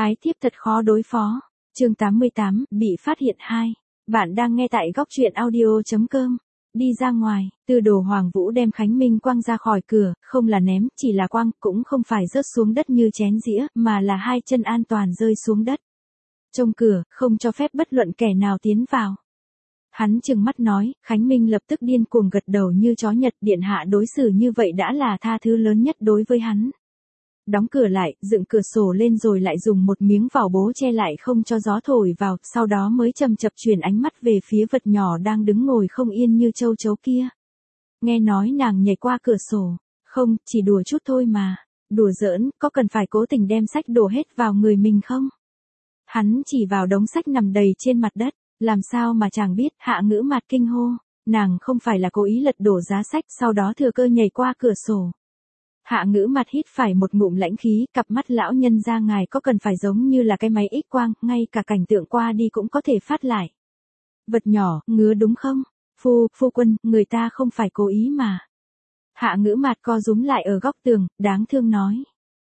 Ái thiếp thật khó đối phó. Chương 88, bị phát hiện 2. Bạn đang nghe tại góc truyện audio.com. Đi ra ngoài, Tư Đồ Hoàng Vũ đem Khánh Minh quăng ra khỏi cửa, không là ném, chỉ là quăng, cũng không phải rớt xuống đất như chén dĩa, mà là hai chân an toàn rơi xuống đất. Trông cửa, không cho phép bất luận kẻ nào tiến vào. Hắn trừng mắt nói, Khánh Minh lập tức điên cuồng gật đầu như chó Nhật, điện hạ đối xử như vậy đã là tha thứ lớn nhất đối với hắn. Đóng cửa lại, dựng cửa sổ lên rồi lại dùng một miếng vải bố che lại không cho gió thổi vào, sau đó mới chậm chậm chuyển ánh mắt về phía vật nhỏ đang đứng ngồi không yên như châu chấu kia. Nghe nói nàng nhảy qua cửa sổ. Không, chỉ đùa chút thôi mà. Đùa giỡn, có cần phải cố tình đem sách đổ hết vào người mình không? Hắn chỉ vào đống sách nằm đầy trên mặt đất. Làm sao mà chàng biết? Hạ Ngữ Mạt kinh hô. Nàng không phải là cố ý lật đổ giá sách, sau đó thừa cơ nhảy qua cửa sổ. Hạ Ngữ Mạt hít phải một ngụm lãnh khí, cặp mắt lão nhân ra ngài có cần phải giống như là cái máy X quang, ngay cả cảnh tượng qua đi cũng có thể phát lại. Vật nhỏ, ngứa đúng không? Phu quân, người ta không phải cố ý mà. Hạ Ngữ Mạt co rúm lại ở góc tường, đáng thương nói.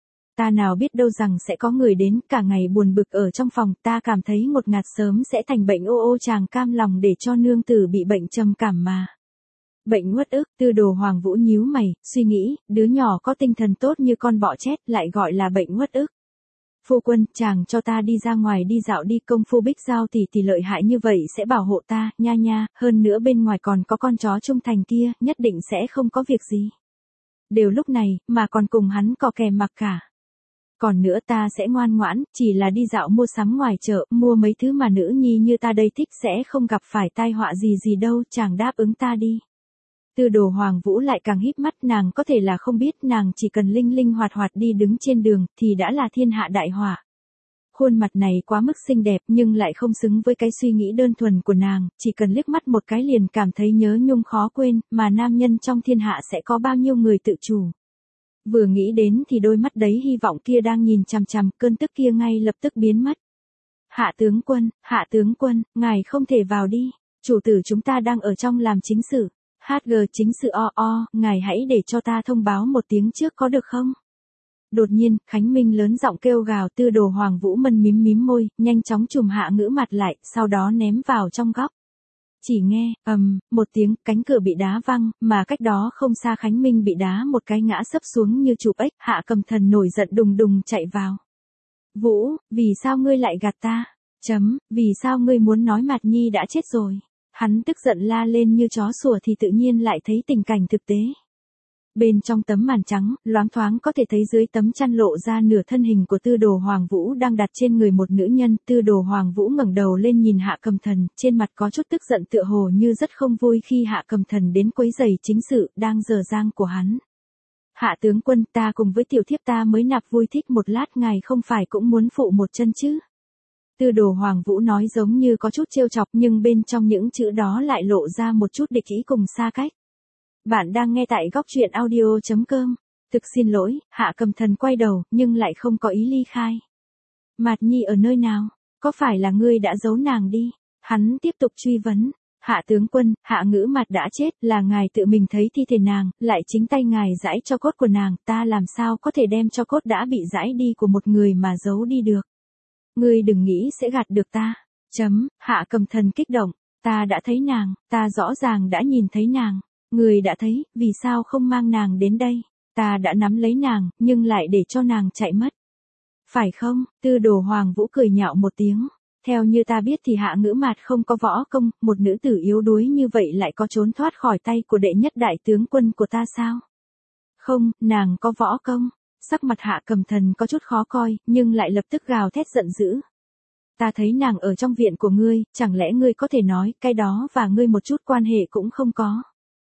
Ta nào biết đâu rằng sẽ có người đến, cả ngày buồn bực ở trong phòng, ta cảm thấy ngột ngạt sớm sẽ thành bệnh ô chàng cam lòng để cho nương tử bị bệnh trầm cảm mà. Bệnh uất ức, Tư Đồ Hoàng Vũ nhíu mày, suy nghĩ, đứa nhỏ có tinh thần tốt như con bọ chét lại gọi là bệnh uất ức. Phu quân, chàng cho ta đi ra ngoài đi dạo đi, công phu Bích Giao tỷ lợi hại như vậy sẽ bảo hộ ta, nha, hơn nữa bên ngoài còn có con chó trung thành kia, nhất định sẽ không có việc gì. Đều lúc này, mà còn cùng hắn cò kè mặc cả. Còn nữa ta sẽ ngoan ngoãn, chỉ là đi dạo mua sắm ngoài chợ, mua mấy thứ mà nữ nhi như ta đây thích sẽ không gặp phải tai họa gì đâu, chàng đáp ứng ta đi. Tư Đồ Hoàng Vũ lại càng híp mắt, nàng có thể là không biết, nàng chỉ cần linh hoạt đi đứng trên đường, thì đã là thiên hạ đại họa. Khuôn mặt này quá mức xinh đẹp nhưng lại không xứng với cái suy nghĩ đơn thuần của nàng, chỉ cần liếc mắt một cái liền cảm thấy nhớ nhung khó quên, mà nam nhân trong thiên hạ sẽ có bao nhiêu người tự chủ. Vừa nghĩ đến thì đôi mắt đấy hy vọng kia đang nhìn chằm chằm, cơn tức kia ngay lập tức biến mất. Hạ tướng quân, ngài không thể vào đi, chủ tử chúng ta đang ở trong làm chính sự. HG chính sự ngài hãy để cho ta thông báo một tiếng trước có được không? Đột nhiên, Khánh Minh lớn giọng kêu gào, Tư Đồ Hoàng Vũ mím môi, nhanh chóng chùm Hạ Ngữ Mạt lại, sau đó ném vào trong góc. Chỉ nghe, một tiếng, cánh cửa bị đá văng, mà cách đó không xa Khánh Minh bị đá một cái ngã sấp xuống như chụp ếch, Hạ Cầm Thần nổi giận đùng chạy vào. Vũ, vì sao ngươi lại gạt ta? Vì sao ngươi muốn nói Mạt Nhi đã chết rồi? Hắn tức giận la lên như chó sủa thì tự nhiên lại thấy tình cảnh thực tế. Bên trong tấm màn trắng, loáng thoáng có thể thấy dưới tấm chăn lộ ra nửa thân hình của Tư Đồ Hoàng Vũ đang đặt trên người một nữ nhân. Tư Đồ Hoàng Vũ ngẩng đầu lên nhìn Hạ Cầm Thần, trên mặt có chút tức giận tựa hồ như rất không vui khi Hạ Cầm Thần đến quấy rầy chính sự đang dở dang của hắn. Hạ tướng quân, ta cùng với tiểu thiếp ta mới nạp vui thích một lát, ngài không phải cũng muốn phụ một chân chứ? Tư Đồ Hoàng Vũ nói giống như có chút trêu chọc nhưng bên trong những chữ đó lại lộ ra một chút địch ý cùng xa cách. Bạn đang nghe tại góc truyện audio.com. Thực xin lỗi, Hạ Cầm Thần quay đầu nhưng lại không có ý ly khai. Mạt Nhi ở nơi nào? Có phải là ngươi đã giấu nàng đi? Hắn tiếp tục truy vấn. Hạ tướng quân, Hạ Ngữ Mạt đã chết, là ngài tự mình thấy thi thể nàng, lại chính tay ngài giãi cho cốt của nàng, ta làm sao có thể đem cho cốt đã bị giãi đi của một người mà giấu đi được? Ngươi đừng nghĩ sẽ gạt được ta. Hạ Cầm Thần kích động. Ta đã thấy nàng, ta rõ ràng đã nhìn thấy nàng. Ngươi đã thấy, vì sao không mang nàng đến đây? Ta đã nắm lấy nàng, nhưng lại để cho nàng chạy mất. Phải không? Tư Đồ Hoàng Vũ cười nhạo một tiếng. Theo như ta biết thì Hạ Ngữ Mạt không có võ công, một nữ tử yếu đuối như vậy lại có trốn thoát khỏi tay của đệ nhất đại tướng quân của ta sao? Không, nàng có võ công. Sắc mặt Hạ Cầm Thần có chút khó coi, nhưng lại lập tức gào thét giận dữ. Ta thấy nàng ở trong viện của ngươi, chẳng lẽ ngươi có thể nói, cái đó và ngươi một chút quan hệ cũng không có.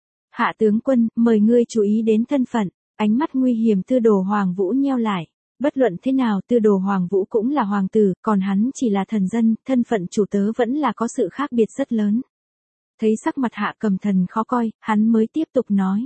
Hạ tướng quân, mời ngươi chú ý đến thân phận, ánh mắt nguy hiểm Tư Đồ Hoàng Vũ nheo lại. Bất luận thế nào Tư Đồ Hoàng Vũ cũng là hoàng tử, còn hắn chỉ là thần dân, thân phận chủ tớ vẫn là có sự khác biệt rất lớn. Thấy sắc mặt Hạ Cầm Thần khó coi, hắn mới tiếp tục nói.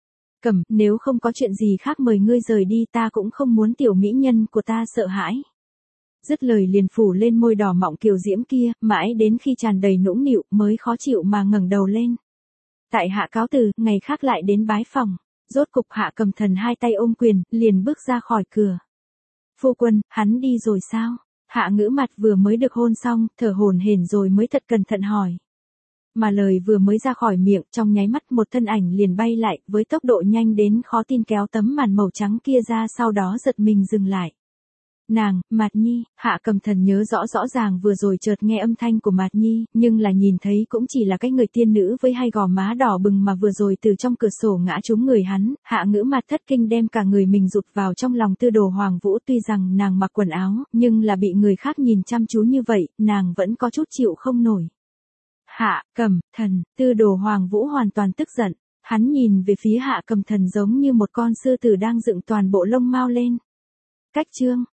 Nếu không có chuyện gì khác mời ngươi rời đi, ta cũng không muốn tiểu mỹ nhân của ta sợ hãi. Dứt lời liền phủ lên môi đỏ mọng kiều diễm kia, mãi đến khi tràn đầy nũng nịu mới khó chịu mà ngẩng đầu lên. Tại hạ cáo từ, ngày khác lại đến bái phòng. Rốt cục Hạ Cầm Thần hai tay ôm quyền, liền bước ra khỏi cửa. Phu quân, hắn đi rồi sao? Hạ Ngữ Mặt vừa mới được hôn xong, thở hổn hển rồi mới thật cẩn thận hỏi. Mà lời vừa mới ra khỏi miệng, trong nháy mắt một thân ảnh liền bay lại, với tốc độ nhanh đến khó tin kéo tấm màn màu trắng kia ra, sau đó giật mình dừng lại. Nàng, Mạt Nhi. Hạ Cầm Thần nhớ rõ ràng vừa rồi chợt nghe âm thanh của Mạt Nhi, nhưng là nhìn thấy cũng chỉ là cái người tiên nữ với hai gò má đỏ bừng mà vừa rồi từ trong cửa sổ ngã trúng người hắn. Hạ Ngữ Mặt thất kinh đem cả người mình rụt vào trong lòng Tư Đồ Hoàng Vũ, tuy rằng nàng mặc quần áo, nhưng là bị người khác nhìn chăm chú như vậy, nàng vẫn có chút chịu không nổi. Hạ Cầm Thần. Tư Đồ Hoàng Vũ hoàn toàn tức giận, hắn nhìn về phía Hạ Cầm Thần giống như một con sư tử đang dựng toàn bộ lông mao lên. Cách chương